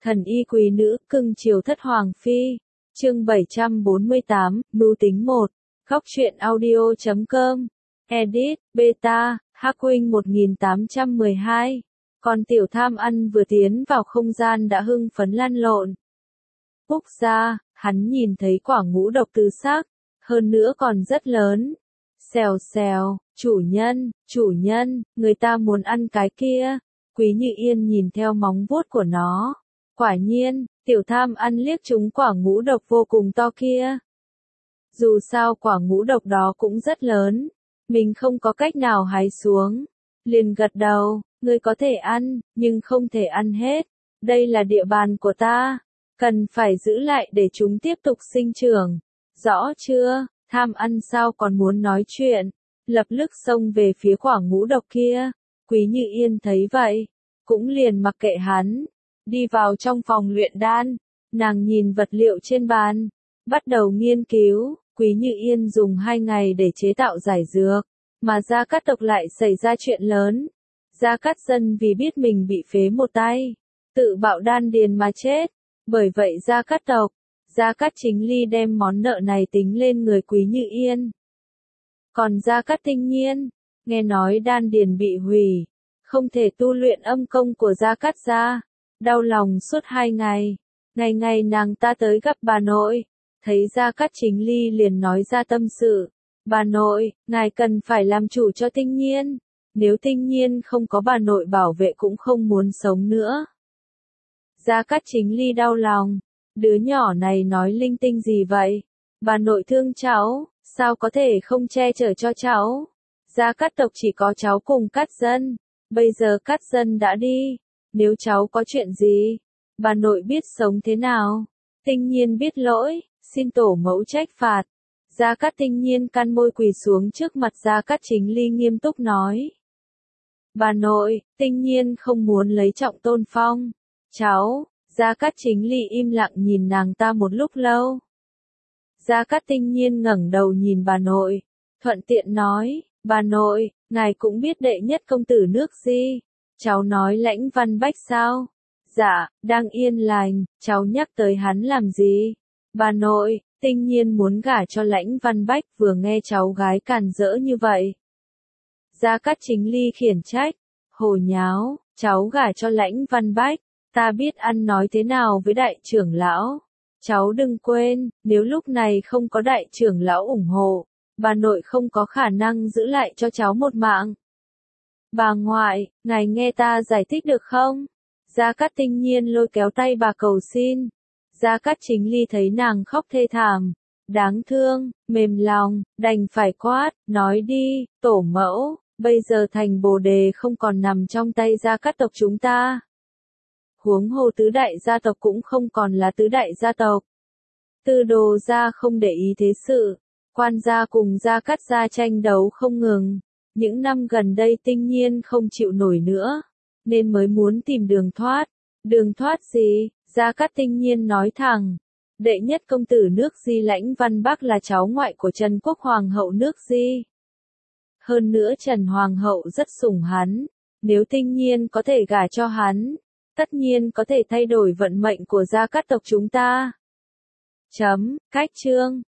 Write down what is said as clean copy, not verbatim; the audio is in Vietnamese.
Thần y quý nữ, cưng chiều thất hoàng phi. Chương 748, mưu tính 1. Góc truyện audio.com. Edit, beta, Hắc Huynh 1812. Còn tiểu tham ăn vừa tiến vào không gian đã hưng phấn lăn lộn. Úc ra, hắn nhìn thấy quả ngũ độc tứ sắc, hơn nữa còn rất lớn. Xèo xèo, chủ nhân, người ta muốn ăn cái kia. Quý Như Yên nhìn theo móng vuốt của nó. Quả nhiên, tiểu tham ăn liếc trúng quả ngũ độc vô cùng to kia. Dù sao quả ngũ độc đó cũng rất lớn, mình không có cách nào hái xuống. Liền gật đầu, ngươi có thể ăn, nhưng không thể ăn hết. Đây là địa bàn của ta, cần phải giữ lại để chúng tiếp tục sinh trưởng. Rõ chưa? Tham ăn sao còn muốn nói chuyện, lập tức xông về phía quả ngũ độc kia. Quý Như Yên thấy vậy, cũng liền mặc kệ hắn, đi vào trong phòng luyện đan. Nàng nhìn vật liệu trên bàn, bắt đầu nghiên cứu. Quý Như Yên dùng 2 ngày để chế tạo giải dược, mà Gia Cát tộc lại xảy ra chuyện lớn. Gia Cát Dân vì biết mình bị phế một tay, tự bạo đan điền mà chết. Bởi vậy Gia Cát tộc, Gia Cát Chính Ly đem món nợ này tính lên người Quý Như Yên. Còn Gia Cát Tinh Nhiên, nghe nói đan điền bị hủy, không thể tu luyện âm công của Gia Cát gia, đau lòng suốt 2 ngày. Ngày ngày nàng ta tới gặp bà nội, thấy Gia Cát Chính Ly liền nói ra tâm sự. Bà nội, ngài cần phải làm chủ cho Tinh Nhiên, nếu Tinh Nhiên không có bà nội bảo vệ cũng không muốn sống nữa. Gia Cát Chính Ly đau lòng, đứa nhỏ này nói linh tinh gì vậy? Bà nội thương cháu, sao có thể không che chở cho cháu? Gia Cát tộc chỉ có cháu cùng Cát Dân, bây giờ Cát Dân đã đi, nếu cháu có chuyện gì, bà nội biết sống thế nào? Tinh Nhiên biết lỗi, xin tổ mẫu trách phạt. Gia Cát Tinh Nhiên căn môi quỳ xuống trước mặt Gia Cát Chính Ly nghiêm túc nói. Bà nội, Tinh Nhiên không muốn lấy trọng tôn phong. Cháu, Gia Cát Chính Ly im lặng nhìn nàng ta một lúc lâu. Gia Cát Tinh Nhiên ngẩng đầu nhìn bà nội, thuận tiện nói, bà nội, ngài cũng biết đệ nhất công tử nước Di. Cháu nói Lãnh Văn Bách sao? Dạ, đang yên lành, cháu nhắc tới hắn làm gì? Bà nội, Tinh Nhiên muốn gả cho Lãnh Văn Bách, vừa nghe cháu gái càn rỡ như vậy. Gia Cát Chính Ly khiển trách, hồ nháo, cháu gả cho Lãnh Văn Bách, ta biết ăn nói thế nào với đại trưởng lão. Cháu đừng quên, nếu lúc này không có đại trưởng lão ủng hộ, bà nội không có khả năng giữ lại cho cháu một mạng. Bà ngoại, ngài nghe ta giải thích được không? Gia Cát Tinh Nhiên lôi kéo tay bà cầu xin. Gia Cát Chính Ly thấy nàng khóc thê thảm, đáng thương, mềm lòng, đành phải quát, nói đi, tổ mẫu, bây giờ thành Bồ Đề không còn nằm trong tay Gia Cát tộc chúng ta. Huống hồ tứ đại gia tộc cũng không còn là tứ đại gia tộc. Tư Đồ gia không để ý thế sự, Quan gia cùng Gia Cát gia tranh đấu không ngừng. Những năm gần đây Tinh Nhiên không chịu nổi nữa, nên mới muốn tìm đường thoát. Đường thoát gì? Gia Cát Tinh Nhiên nói thẳng, đệ nhất công tử nước Di Lãnh Văn Bắc là cháu ngoại của Trần Quốc Hoàng hậu nước Di. Hơn nữa Trần Hoàng hậu rất sủng hắn, nếu Tinh Nhiên có thể gả cho hắn, tất nhiên có thể thay đổi vận mệnh của Gia Cát tộc chúng ta. Cách chương